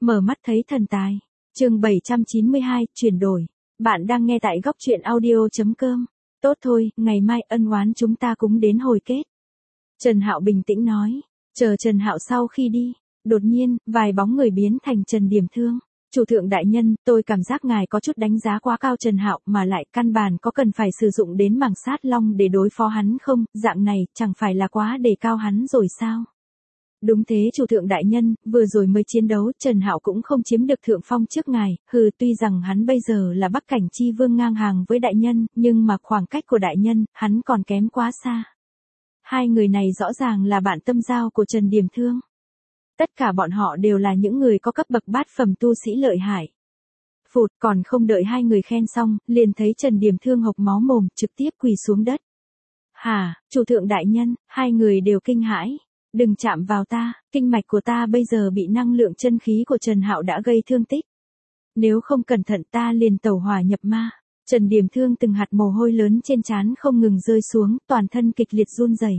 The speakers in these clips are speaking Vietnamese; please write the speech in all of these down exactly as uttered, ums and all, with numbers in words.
Mở mắt thấy thần tài. Chương bảy trăm chín mươi hai, chuyển đổi. Bạn đang nghe tại góc truyện audio.com. Tốt thôi, ngày mai ân oán chúng ta cũng đến hồi kết. Trần Hạo bình tĩnh nói. Chờ Trần Hạo sau khi đi, đột nhiên, vài bóng người biến thành Trần Điểm Thương. Chủ thượng đại nhân, tôi cảm giác ngài có chút đánh giá quá cao Trần Hạo, mà lại căn bản có cần phải sử dụng đến mảng sát long để đối phó hắn không, dạng này chẳng phải là quá đề cao hắn rồi sao? Đúng thế chủ thượng đại nhân, vừa rồi mới chiến đấu, Trần Hạo cũng không chiếm được thượng phong trước ngài, hừ, tuy rằng hắn bây giờ là Bắc Cảnh Chi Vương ngang hàng với đại nhân, nhưng mà khoảng cách của đại nhân, hắn còn kém quá xa. Hai người này rõ ràng là bạn tâm giao của Trần Điểm Thương. Tất cả bọn họ đều là những người có cấp bậc bát phẩm tu sĩ lợi hại. Phụt, còn không đợi hai người khen xong, liền thấy Trần Điểm Thương hộc máu mồm, trực tiếp quỳ xuống đất. Hả, chủ thượng đại nhân, hai người đều kinh hãi. Đừng chạm vào ta, kinh mạch của ta bây giờ bị năng lượng chân khí của Trần Hạo đã gây thương tích. Nếu không cẩn thận ta liền tẩu hỏa nhập ma. Trần Điểm Thương từng hạt mồ hôi lớn trên trán không ngừng rơi xuống, toàn thân kịch liệt run rẩy.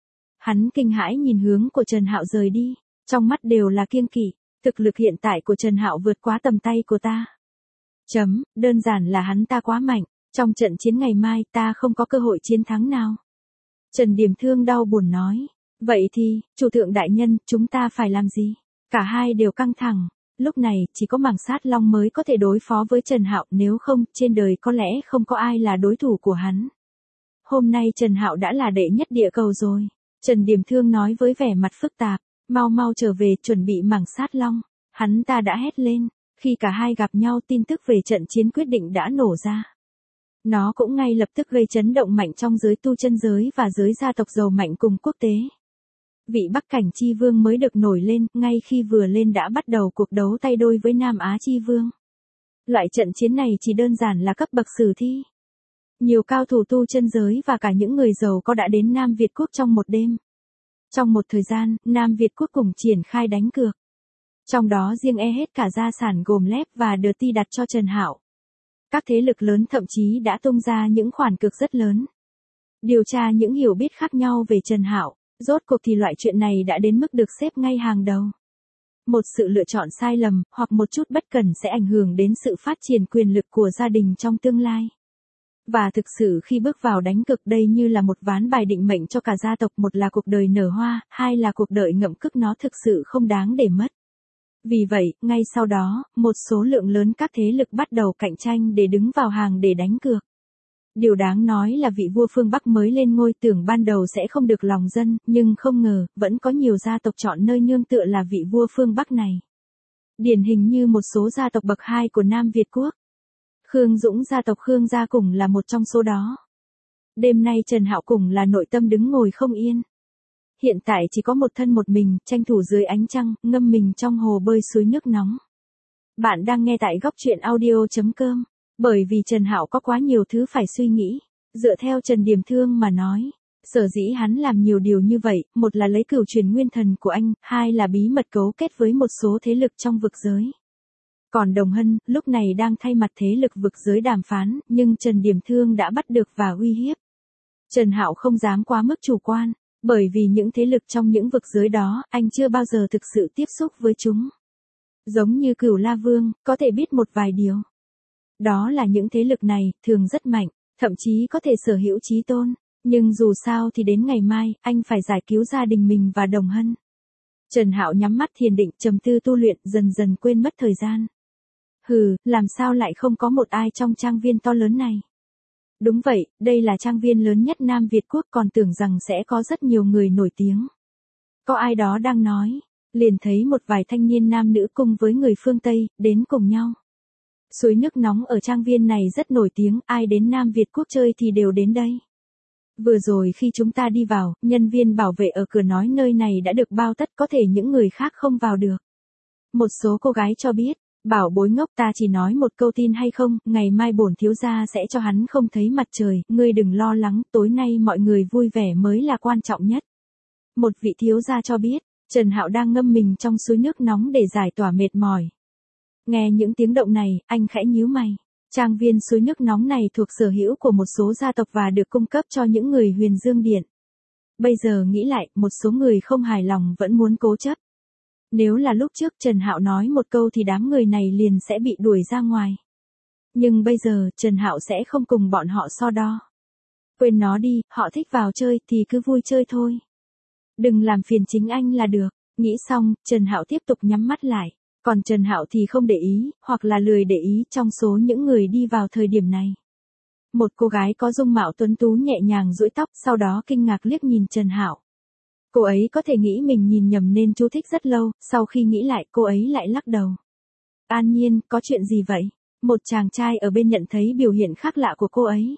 Hắn kinh hãi nhìn hướng của Trần Hạo rời đi, trong mắt đều là kiêng kỵ, thực lực hiện tại của Trần Hạo vượt quá tầm tay của ta. Chấm, đơn giản là hắn ta quá mạnh, trong trận chiến ngày mai ta không có cơ hội chiến thắng nào. Trần Điểm Thương đau buồn nói. Vậy thì, chủ thượng đại nhân, chúng ta phải làm gì? Cả hai đều căng thẳng, lúc này chỉ có mảng sát long mới có thể đối phó với Trần Hạo, nếu không, trên đời có lẽ không có ai là đối thủ của hắn. Hôm nay Trần Hạo đã là đệ nhất địa cầu rồi. Trần Điểm Thương nói với vẻ mặt phức tạp, mau mau trở về chuẩn bị mảng sát long. Hắn ta đã hét lên, khi cả hai gặp nhau tin tức về trận chiến quyết định đã nổ ra. Nó cũng ngay lập tức gây chấn động mạnh trong giới tu chân giới và giới gia tộc giàu mạnh cùng quốc tế. Vị Bắc Cảnh Chi Vương mới được nổi lên, ngay khi vừa lên đã bắt đầu cuộc đấu tay đôi với Nam Á Chi Vương. Loại trận chiến này chỉ đơn giản là cấp bậc sử thi. Nhiều cao thủ tu chân giới và cả những người giàu có đã đến Nam Việt Quốc trong một đêm. Trong một thời gian, Nam Việt Quốc cùng triển khai đánh cược. Trong đó riêng e hết cả gia sản gồm lép và đờ ti đặt cho Trần Hạo. Các thế lực lớn thậm chí đã tung ra những khoản cược rất lớn. Điều tra những hiểu biết khác nhau về Trần Hạo. Rốt cuộc thì loại chuyện này đã đến mức được xếp ngay hàng đầu. Một sự lựa chọn sai lầm, hoặc một chút bất cẩn sẽ ảnh hưởng đến sự phát triển quyền lực của gia đình trong tương lai. Và thực sự khi bước vào đánh cược đây như là một ván bài định mệnh cho cả gia tộc, một là cuộc đời nở hoa, hai là cuộc đời ngậm cức, nó thực sự không đáng để mất. Vì vậy, ngay sau đó, một số lượng lớn các thế lực bắt đầu cạnh tranh để đứng vào hàng để đánh cược. Điều đáng nói là vị vua phương Bắc mới lên ngôi tưởng ban đầu sẽ không được lòng dân, nhưng không ngờ, vẫn có nhiều gia tộc chọn nơi nương tựa là vị vua phương Bắc này. Điển hình như một số gia tộc bậc hai của Nam Việt Quốc. Khương Dũng gia tộc Khương gia cùng là một trong số đó. Đêm nay Trần Hạo cùng là nội tâm đứng ngồi không yên. Hiện tại chỉ có một thân một mình, tranh thủ dưới ánh trăng, ngâm mình trong hồ bơi suối nước nóng. Bạn đang nghe tại góc truyện audio.com. Bởi vì Trần Hạo có quá nhiều thứ phải suy nghĩ, dựa theo Trần Điểm Thương mà nói, sở dĩ hắn làm nhiều điều như vậy, một là lấy cửu truyền nguyên thần của anh, hai là bí mật cấu kết với một số thế lực trong vực giới. Còn Đồng Hân, lúc này đang thay mặt thế lực vực giới đàm phán, nhưng Trần Điểm Thương đã bắt được và uy hiếp. Trần Hạo không dám quá mức chủ quan, bởi vì những thế lực trong những vực giới đó, anh chưa bao giờ thực sự tiếp xúc với chúng. Giống như Cửu La Vương, có thể biết một vài điều. Đó là những thế lực này, thường rất mạnh, thậm chí có thể sở hữu chí tôn, nhưng dù sao thì đến ngày mai, anh phải giải cứu gia đình mình và Đồng Hân. Trần Hạo nhắm mắt thiền định, trầm tư tu luyện, dần dần quên mất thời gian. Hừ, làm sao lại không có một ai trong trang viên to lớn này? Đúng vậy, đây là trang viên lớn nhất Nam Việt Quốc, còn tưởng rằng sẽ có rất nhiều người nổi tiếng. Có ai đó đang nói, liền thấy một vài thanh niên nam nữ cùng với người phương Tây, đến cùng nhau. Suối nước nóng ở trang viên này rất nổi tiếng, ai đến Nam Việt Quốc chơi thì đều đến đây. Vừa rồi khi chúng ta đi vào, nhân viên bảo vệ ở cửa nói nơi này đã được bao tất, có thể những người khác không vào được. Một số cô gái cho biết, bảo bối ngốc, ta chỉ nói một câu tin hay không, ngày mai bổn thiếu gia sẽ cho hắn không thấy mặt trời, ngươi đừng lo lắng, tối nay mọi người vui vẻ mới là quan trọng nhất. Một vị thiếu gia cho biết, Trần Hạo đang ngâm mình trong suối nước nóng để giải tỏa mệt mỏi. Nghe những tiếng động này, anh khẽ nhíu mày. Trang viên suối nước nóng này thuộc sở hữu của một số gia tộc và được cung cấp cho những người Huyền Dương Điện. Bây giờ nghĩ lại, một số người không hài lòng vẫn muốn cố chấp. Nếu là lúc trước Trần Hạo nói một câu thì đám người này liền sẽ bị đuổi ra ngoài. Nhưng bây giờ Trần Hạo sẽ không cùng bọn họ so đo. Quên nó đi, họ thích vào chơi thì cứ vui chơi thôi. Đừng làm phiền chính anh là được. Nghĩ xong, Trần Hạo tiếp tục nhắm mắt lại. Còn Trần Hạo thì không để ý, hoặc là lười để ý trong số những người đi vào thời điểm này. Một cô gái có dung mạo tuấn tú nhẹ nhàng duỗi tóc, sau đó kinh ngạc liếc nhìn Trần Hạo. Cô ấy có thể nghĩ mình nhìn nhầm nên chú thích rất lâu, sau khi nghĩ lại cô ấy lại lắc đầu. An Nhiên, có chuyện gì vậy? Một chàng trai ở bên nhận thấy biểu hiện khác lạ của cô ấy.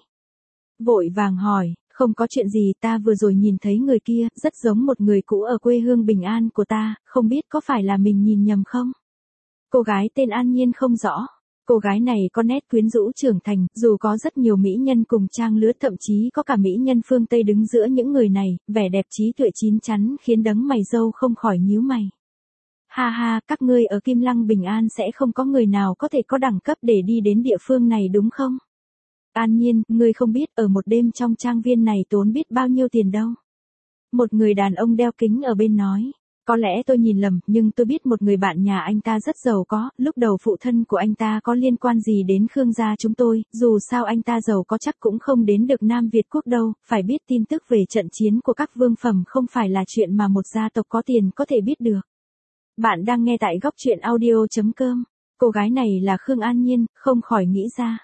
Vội vàng hỏi, không có chuyện gì, ta vừa rồi nhìn thấy người kia, rất giống một người cũ ở quê hương Bình An của ta, không biết có phải là mình nhìn nhầm không? Cô gái tên An Nhiên không rõ. Cô gái này có nét quyến rũ trưởng thành, dù có rất nhiều mỹ nhân cùng trang lứa, thậm chí có cả mỹ nhân phương Tây đứng giữa những người này, vẻ đẹp trí tuệ chín chắn khiến đấng mày râu không khỏi nhíu mày. Ha ha, các ngươi ở Kim Lăng Bình An sẽ không có người nào có thể có đẳng cấp để đi đến địa phương này đúng không? An Nhiên, ngươi không biết ở một đêm trong trang viên này tốn biết bao nhiêu tiền đâu. Một người đàn ông đeo kính ở bên nói. Có lẽ tôi nhìn lầm, nhưng tôi biết một người bạn nhà anh ta rất giàu có, lúc đầu phụ thân của anh ta có liên quan gì đến Khương gia chúng tôi, dù sao anh ta giàu có chắc cũng không đến được Nam Việt quốc đâu, phải biết tin tức về trận chiến của các vương phẩm không phải là chuyện mà một gia tộc có tiền có thể biết được. Bạn đang nghe tại góc truyện audio.com, cô gái này là Khương An Nhiên, không khỏi nghĩ ra.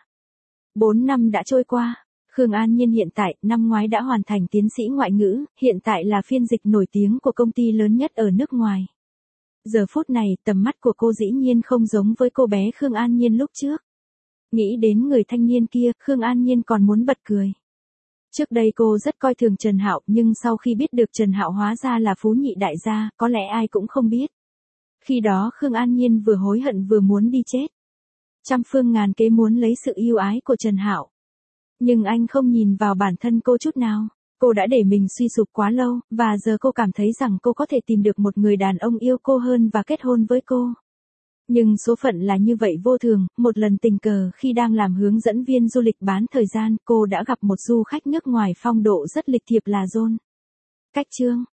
Bốn năm đã trôi qua. Khương An Nhiên hiện tại, năm ngoái đã hoàn thành tiến sĩ ngoại ngữ, hiện tại là phiên dịch nổi tiếng của công ty lớn nhất ở nước ngoài. Giờ phút này, tầm mắt của cô dĩ nhiên không giống với cô bé Khương An Nhiên lúc trước. Nghĩ đến người thanh niên kia, Khương An Nhiên còn muốn bật cười. Trước đây cô rất coi thường Trần Hạo, nhưng sau khi biết được Trần Hạo hóa ra là phú nhị đại gia, có lẽ ai cũng không biết. Khi đó Khương An Nhiên vừa hối hận vừa muốn đi chết. Trăm phương ngàn kế muốn lấy sự yêu ái của Trần Hạo. Nhưng anh không nhìn vào bản thân cô chút nào. Cô đã để mình suy sụp quá lâu, và giờ cô cảm thấy rằng cô có thể tìm được một người đàn ông yêu cô hơn và kết hôn với cô. Nhưng số phận là như vậy vô thường, một lần tình cờ khi đang làm hướng dẫn viên du lịch bán thời gian, cô đã gặp một du khách nước ngoài phong độ rất lịch thiệp là John. Cách chương